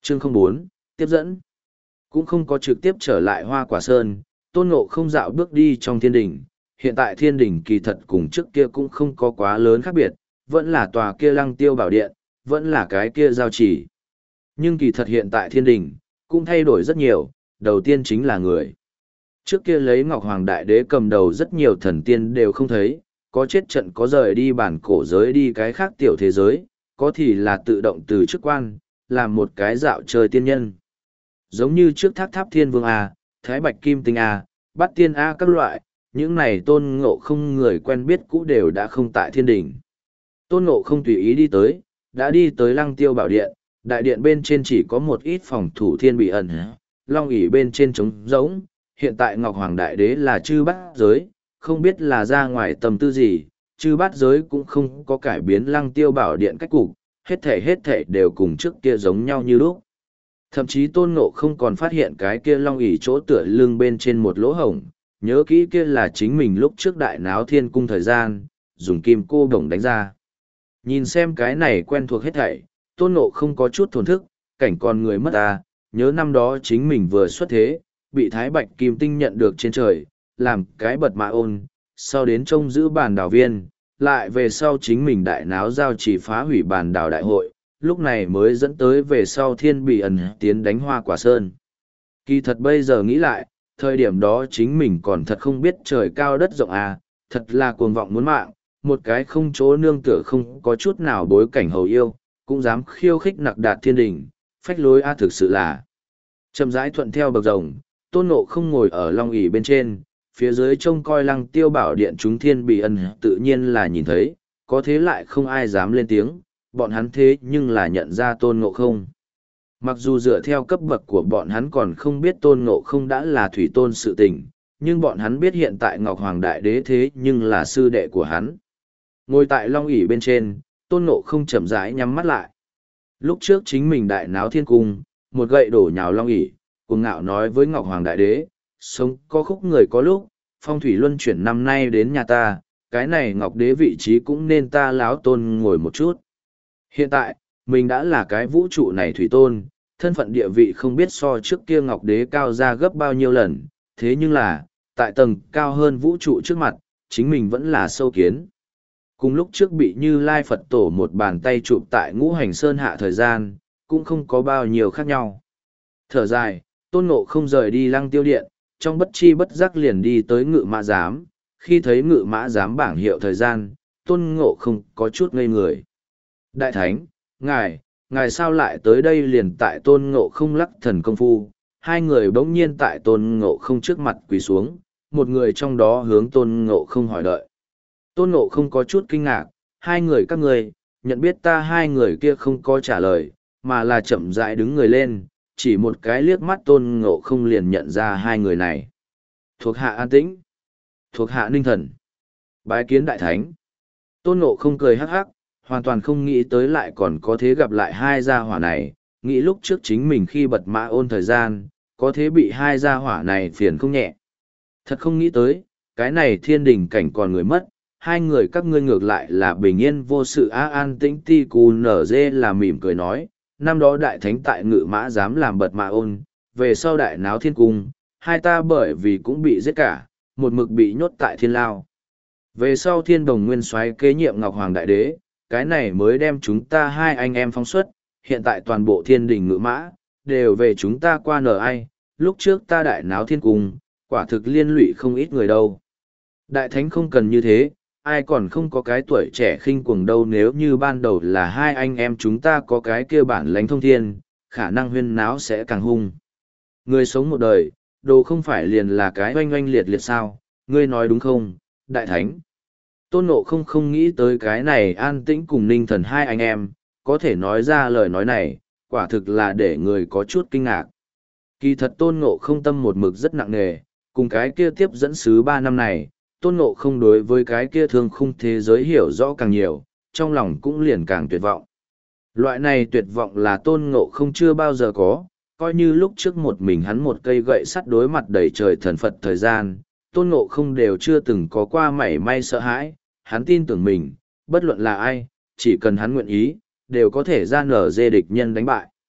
Chương 04, tiếp dẫn. Cũng không có trực tiếp trở lại Hoa Quả Sơn, Tôn Ngộ không dạo bước đi trong thiên đỉnh. Hiện tại thiên đỉnh kỳ thật cùng trước kia cũng không có quá lớn khác biệt, vẫn là tòa kia Lăng Tiêu Bảo Điện, vẫn là cái kia giao chỉ. Nhưng kỳ thật hiện tại thiên đỉnh cũng thay đổi rất nhiều, đầu tiên chính là người. Trước kia lấy Ngọc Hoàng Đại Đế cầm đầu rất nhiều thần tiên đều không thấy, có chết trận có rời đi bản cổ giới đi cái khác tiểu thế giới, có thì là tự động từ chức quan, làm một cái dạo chơi tiên nhân. Giống như trước Tháp Tháp Thiên Vương A, Thái Bạch Kim Tinh A, Bát Tiên A các loại, những này Tôn Ngộ không người quen biết cũ đều đã không tại thiên đỉnh. Tôn Ngộ không tùy ý đi tới, đã đi tới Lăng Tiêu Bảo Điện, đại điện bên trên chỉ có một ít phòng thủ thiên bị ẩn, long ỷ bên trên trống rỗng. Hiện tại Ngọc Hoàng Đại Đế là chư bát giới, không biết là ra ngoài tầm tư gì, chư bát giới cũng không có cải biến Lăng Tiêu Bảo Điện cách cục, hết thể đều cùng trước kia giống nhau như lúc. Thậm chí Tôn Ngộ không còn phát hiện cái kia long ỷ chỗ tựa lưng bên trên một lỗ hổng, nhớ kỹ kia là chính mình lúc trước đại náo thiên cung thời gian, dùng kim cô đồng đánh ra. Nhìn xem cái này quen thuộc hết thảy, Tôn Ngộ không có chút thổn thức, cảnh con người mất à, nhớ năm đó chính mình vừa xuất thế, bị Thái Bạch Kim Tinh nhận được trên trời, làm cái bật mã ôn, sau đến trông giữ bàn đảo viên, lại về sau chính mình đại náo giao chỉ phá hủy bàn đảo đại hội, lúc này mới dẫn tới về sau thiên bị ẩn tiến đánh Hoa Quả Sơn. Kỳ thật bây giờ nghĩ lại, thời điểm đó chính mình còn thật không biết trời cao đất rộng à, thật là cuồng vọng muốn mạng, một cái không chỗ nương tựa không có chút nào bối cảnh hầu yêu, cũng dám khiêu khích nặc đạt thiên đình, phách lối a thực sự là. Chậm rãi thuận theo bậc rồng, Tôn Ngộ không ngồi ở long ỷ bên trên, phía dưới trông coi Lăng Tiêu Bảo Điện chúng thiên bị ẩn tự nhiên là nhìn thấy, có thế lại không ai dám lên tiếng, bọn hắn thế nhưng là nhận ra Tôn Ngộ không. Mặc dù dựa theo cấp bậc của bọn hắn còn không biết Tôn Ngộ không đã là thủy tôn sự tình, nhưng bọn hắn biết hiện tại Ngọc Hoàng Đại Đế thế nhưng là sư đệ của hắn. Ngồi tại long ỷ bên trên, Tôn Ngộ không chậm rãi nhắm mắt lại. Lúc trước chính mình đại náo thiên cung, một gậy đổ nhào long ỷ, cuồng ngạo nói với Ngọc Hoàng Đại Đế, sống có khúc người có lúc, phong thủy luân chuyển năm nay đến nhà ta, cái này Ngọc Đế vị trí cũng nên ta láo Tôn ngồi một chút. Hiện tại, mình đã là cái vũ trụ này thủy tôn, thân phận địa vị không biết so trước kia Ngọc Đế cao ra gấp bao nhiêu lần, thế nhưng là, tại tầng cao hơn vũ trụ trước mặt, chính mình vẫn là sâu kiến. Cùng lúc trước bị Như Lai Phật Tổ một bàn tay chụp tại Ngũ Hành Sơn hạ thời gian, cũng không có bao nhiêu khác nhau. Thở dài, Tôn Ngộ không rời đi Lăng Tiêu Điện, trong bất chi bất giác liền đi tới Ngự Mã Giám. Khi thấy Ngự Mã Giám bảng hiệu thời gian, Tôn Ngộ không có chút ngây người. Đại Thánh, ngài sao lại tới đây liền tại Tôn Ngộ không lắc thần công phu? Hai người bỗng nhiên tại Tôn Ngộ không trước mặt quỳ xuống, một người trong đó hướng Tôn Ngộ không hỏi đợi. Tôn Ngộ không có chút kinh ngạc, hai người các ngươi, nhận biết ta? Hai người kia không có trả lời, mà là chậm rãi đứng người lên, chỉ một cái liếc mắt Tôn Ngộ không liền nhận ra hai người này. Thuộc hạ An Tĩnh, thuộc hạ Ninh Thần, bái kiến Đại Thánh. Tôn Ngộ không cười hắc hắc, hoàn toàn không nghĩ tới lại còn có thế gặp lại hai gia hỏa này, nghĩ lúc trước chính mình khi bật mã ôn thời gian, có thế bị hai gia hỏa này phiền không nhẹ. Thật không nghĩ tới, cái này thiên đình cảnh còn người mất, hai người các ngươi ngược lại là bình yên vô sự. An Tĩnh ti cù nở dê là mỉm cười nói, năm đó Đại Thánh tại Ngự Mã dám làm bật mã ôn, về sau đại náo thiên cung, hai ta bởi vì cũng bị giết cả, một mực bị nhốt tại thiên lao. Về sau thiên đồng nguyên soái kế nhiệm Ngọc Hoàng Đại Đế, cái này mới đem chúng ta hai anh em phóng xuất, hiện tại toàn bộ thiên đình Ngự Mã, đều về chúng ta qua nở ai, lúc trước ta đại náo thiên cung, quả thực liên lụy không ít người đâu. Đại Thánh không cần như thế, ai còn không có cái tuổi trẻ khinh cuồng đâu, nếu như ban đầu là hai anh em chúng ta có cái kia bản lãnh thông thiên, khả năng huyên náo sẽ càng hung. Người sống một đời, đồ không phải liền là cái oanh oanh liệt liệt sao, ngươi nói đúng không, Đại Thánh? Tôn Ngộ không nghĩ tới cái này An Tĩnh cùng Ninh Thần hai anh em, có thể nói ra lời nói này, quả thực là để người có chút kinh ngạc. Kỳ thật Tôn Ngộ không tâm một mực rất nặng nề, cùng cái kia tiếp dẫn sứ 3 năm này, Tôn Ngộ không đối với cái kia thương khung thế giới hiểu rõ càng nhiều, trong lòng cũng liền càng tuyệt vọng. Loại này tuyệt vọng là Tôn Ngộ không chưa bao giờ có, coi như lúc trước một mình hắn một cây gậy sắt đối mặt đầy trời thần Phật thời gian, Tôn Ngộ không đều chưa từng có qua mảy may sợ hãi, hắn tin tưởng mình, bất luận là ai, chỉ cần hắn nguyện ý, đều có thể ra nở dê địch nhân đánh bại.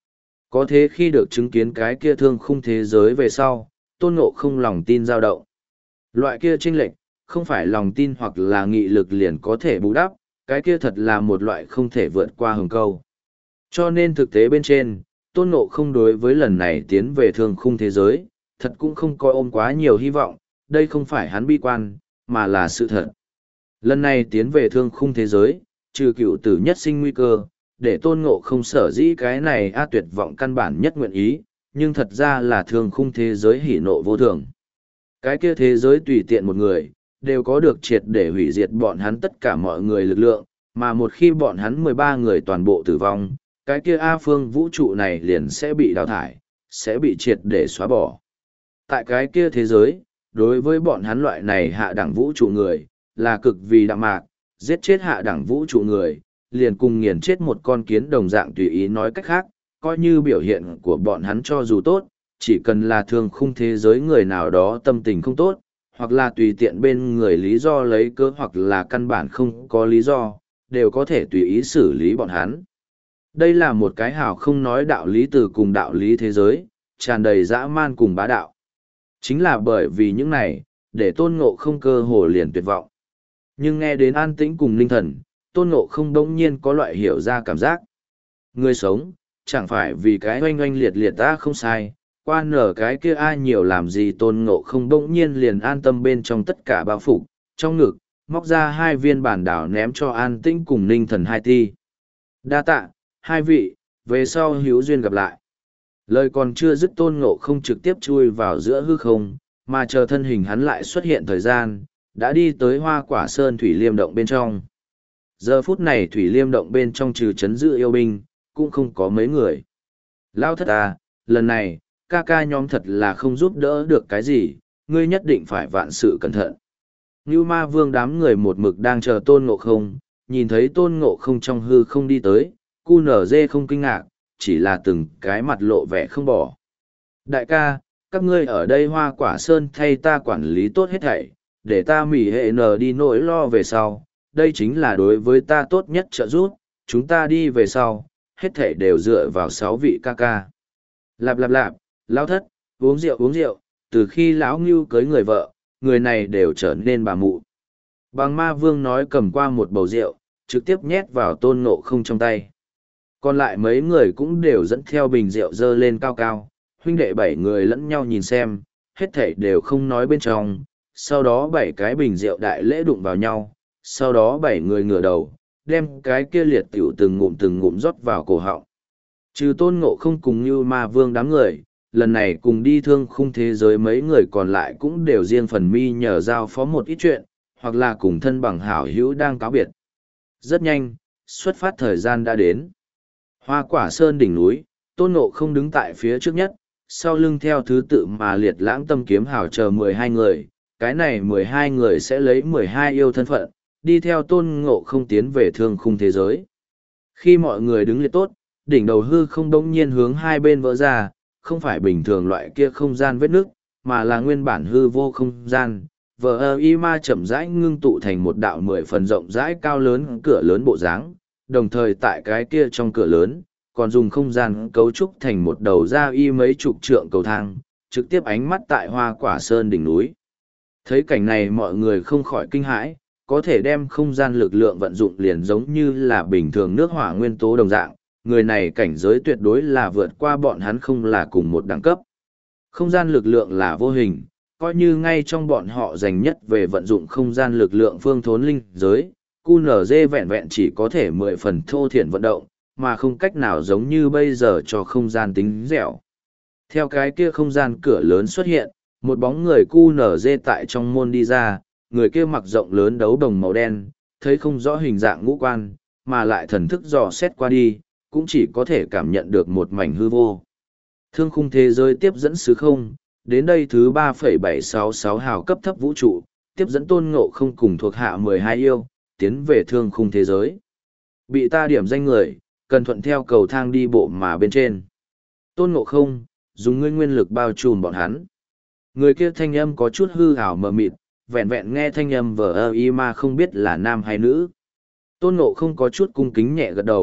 Có thế khi được chứng kiến cái kia thương khung thế giới về sau, Tôn Ngộ không lòng tin dao động. Loại kia chênh lệch, không phải lòng tin hoặc là nghị lực liền có thể bù đắp, cái kia thật là một loại không thể vượt qua hừng câu. Cho nên thực tế bên trên, Tôn Ngộ không đối với lần này tiến về thương khung thế giới, thật cũng không coi ôm quá nhiều hy vọng, đây không phải hắn bi quan, mà là sự thật. Lần này tiến về thương khung thế giới, trừ cựu tử nhất sinh nguy cơ, để Tôn Ngộ không sở dĩ cái này tuyệt vọng căn bản nhất nguyện ý, nhưng thật ra là thương khung thế giới hỉ nộ vô thường. Cái kia thế giới tùy tiện một người, đều có được triệt để hủy diệt bọn hắn tất cả mọi người lực lượng, mà một khi bọn hắn 13 người toàn bộ tử vong, cái kia A phương vũ trụ này liền sẽ bị đào thải, sẽ bị triệt để xóa bỏ. Tại cái kia thế giới, đối với bọn hắn loại này hạ đẳng vũ trụ người, là cực vì đạm mạc, giết chết hạ đẳng vũ trụ người, liền cùng nghiền chết một con kiến đồng dạng tùy ý nói cách khác, coi như biểu hiện của bọn hắn cho dù tốt, chỉ cần là thương khung thế giới người nào đó tâm tình không tốt, hoặc là tùy tiện bên người lý do lấy cớ hoặc là căn bản không có lý do, đều có thể tùy ý xử lý bọn hắn. Đây là một cái hào không nói đạo lý từ cùng đạo lý thế giới, tràn đầy dã man cùng bá đạo. Chính là bởi vì những này, để Tôn Ngộ không cơ hồ liền tuyệt vọng. Nhưng nghe đến an tĩnh cùng linh thần, Tôn Ngộ không đống nhiên có loại hiểu ra cảm giác. Người sống, chẳng phải vì cái oanh oanh liệt liệt ta không sai, qua nở cái kia ai nhiều làm gì Tôn Ngộ không đống nhiên liền an tâm bên trong tất cả bao phục, trong ngực, móc ra 2 viên bản đảo ném cho an tĩnh cùng ninh thần 2 ti. Đa tạ, 2 vị, về sau hữu duyên gặp lại. Lời còn chưa dứt Tôn Ngộ không trực tiếp chui vào giữa hư không, mà chờ thân hình hắn lại xuất hiện thời gian, đã đi tới Hoa Quả Sơn Thủy Liêm Động bên trong. Giờ phút này Thủy Liêm Động bên trong trừ chấn giữ yêu binh, cũng không có mấy người. Lao thất à, lần này, ca ca nhóm thật là không giúp đỡ được cái gì, ngươi nhất định phải vạn sự cẩn thận. Ngưu Ma Vương đám người một mực đang chờ Tôn Ngộ không, nhìn thấy Tôn Ngộ không trong hư không đi tới, cu nở dê không kinh ngạc, chỉ là từng cái mặt lộ vẻ không bỏ. Đại ca, các ngươi ở đây Hoa Quả Sơn thay ta quản lý tốt hết thảy, để ta mỉ hệ nở đi nỗi lo về sau, đây chính là đối với ta tốt nhất trợ giúp, chúng ta đi về sau, hết thảy đều dựa vào 6 vị ca ca. Lạp lạp lạp, lão thất, uống rượu, từ khi lão Ngưu cưới người vợ, người này đều trở nên bà mụ. Bằng Ma Vương nói cầm qua một bầu rượu, trực tiếp nhét vào Tôn Ngộ không trong tay. Còn lại mấy người cũng đều dẫn theo bình rượu dơ lên cao cao, huynh đệ 7 người lẫn nhau nhìn xem, hết thảy đều không nói bên trong, sau đó 7 cái bình rượu đại lễ đụng vào nhau, sau đó 7 người ngửa đầu, đem cái kia liệt tiểu từng ngụm rót vào cổ họng. Trừ Tôn Ngộ không cùng như Ma Vương đám người, lần này cùng đi thương khung thế giới mấy người còn lại cũng đều riêng phần mi nhờ giao phó một ít chuyện, hoặc là cùng thân bằng hảo hữu đang cáo biệt. Rất nhanh, xuất phát thời gian đã đến. Hoa Quả Sơn đỉnh núi, Tôn Ngộ không đứng tại phía trước nhất, sau lưng theo thứ tự mà liệt lãng tâm kiếm hào chờ 12 người, cái này 12 người sẽ lấy 12 yêu thân phận, đi theo Tôn Ngộ không tiến về thương khung thế giới. Khi mọi người đứng liệt tốt, đỉnh đầu hư không đống nhiên hướng hai bên vỡ ra, không phải bình thường loại kia không gian vết nước, mà là nguyên bản hư vô không gian. Vờ y ma chậm rãi ngưng tụ thành một đạo 10 phần rộng rãi cao lớn cửa lớn bộ dáng, đồng thời tại cái kia trong cửa lớn, còn dùng không gian cấu trúc thành một đầu ra y mấy chục trượng cầu thang, trực tiếp ánh mắt tại Hoa Quả Sơn đỉnh núi. Thấy cảnh này mọi người không khỏi kinh hãi, có thể đem không gian lực lượng vận dụng liền giống như là bình thường nước hỏa nguyên tố đồng dạng, người này cảnh giới tuyệt đối là vượt qua bọn hắn không là cùng một đẳng cấp. Không gian lực lượng là vô hình, coi như ngay trong bọn họ dành nhất về vận dụng không gian lực lượng phương thốn linh giới, QNZ vẹn vẹn chỉ có thể 10 phần thô thiển vận động, mà không cách nào giống như bây giờ cho không gian tính dẻo. Theo cái kia không gian cửa lớn xuất hiện, một bóng người QNZ tại trong môn đi ra, người kia mặc rộng lớn đấu đồng màu đen, thấy không rõ hình dạng ngũ quan, mà lại thần thức dò xét qua đi, cũng chỉ có thể cảm nhận được một mảnh hư vô. Thương khung thế giới tiếp dẫn sứ không, đến đây thứ 3,766 hào cấp thấp vũ trụ, tiếp dẫn Tôn Ngộ không cùng thuộc hạ 12 yêu, tiến về thương khung thế giới. Bị ta điểm danh người, cần thuận theo cầu thang đi bộ mà bên trên. Tôn Ngộ không, dùng ngươi nguyên lực bao trùm bọn hắn. Người kia thanh âm có chút hư ảo mờ mịt, vẹn vẹn nghe thanh âm vờ y mà không biết là nam hay nữ. Tôn Ngộ không có chút cung kính nhẹ gật đầu,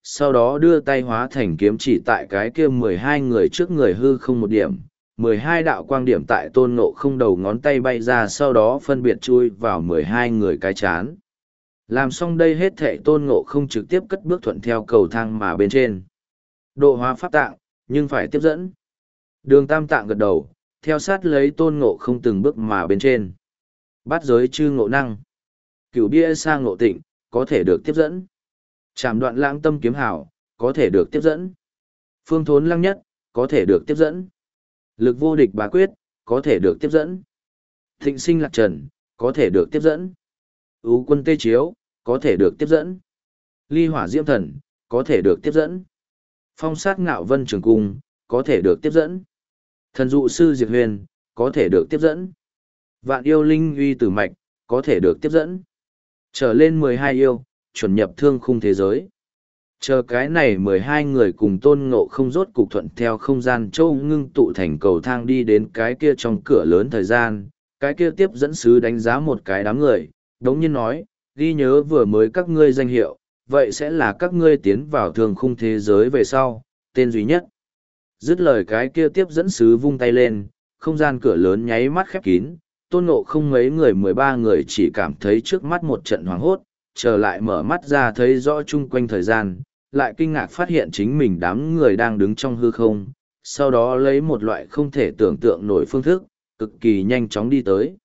sau đó đưa tay hóa thành kiếm chỉ tại cái kia 12 người trước người hư không một điểm. 12 đạo quang điểm tại tôn ngộ không đầu ngón tay bay ra, sau đó phân biệt chui vào 12 người cái chán. Làm xong đây hết thệ, tôn ngộ không trực tiếp cất bước thuận theo cầu thang mà bên trên. Độ hóa pháp tạng, nhưng phải tiếp dẫn. Đường Tam Tạng gật đầu, theo sát lấy tôn ngộ không từng bước mà bên trên. Bát giới chư ngộ năng. Cửu bia sa ngộ tịnh, có thể được tiếp dẫn. Trảm đoạn lãng tâm kiếm hảo, có thể được tiếp dẫn. Phương thốn lăng nhất, có thể được tiếp dẫn. Lực vô địch bá quyết, có thể được tiếp dẫn. Thịnh sinh lạc trần, có thể được tiếp dẫn. Ú quân tê chiếu, có thể được tiếp dẫn. Ly hỏa diễm thần, có thể được tiếp dẫn. Phong sát ngạo vân trường cung, có thể được tiếp dẫn. Thần dụ sư diệt huyền, có thể được tiếp dẫn. Vạn yêu linh uy tử mạch, có thể được tiếp dẫn. Trở lên 12 yêu, chuẩn nhập thương khung thế giới. Chờ cái này 12 người cùng tôn ngộ không rốt cục thuận theo không gian châu ngưng tụ thành cầu thang đi đến cái kia trong cửa lớn thời gian, cái kia tiếp dẫn sứ đánh giá một cái đám người, đống nhiên nói, ghi nhớ vừa mới các ngươi danh hiệu, vậy sẽ là các ngươi tiến vào thương khung thế giới về sau, tên duy nhất. Dứt lời cái kia tiếp dẫn sứ vung tay lên, không gian cửa lớn nháy mắt khép kín, tôn ngộ không mấy người 13 người chỉ cảm thấy trước mắt một trận hoảng hốt, trở lại mở mắt ra thấy rõ chung quanh thời gian, lại kinh ngạc phát hiện chính mình đám người đang đứng trong hư không, sau đó lấy một loại không thể tưởng tượng nổi phương thức, cực kỳ nhanh chóng đi tới.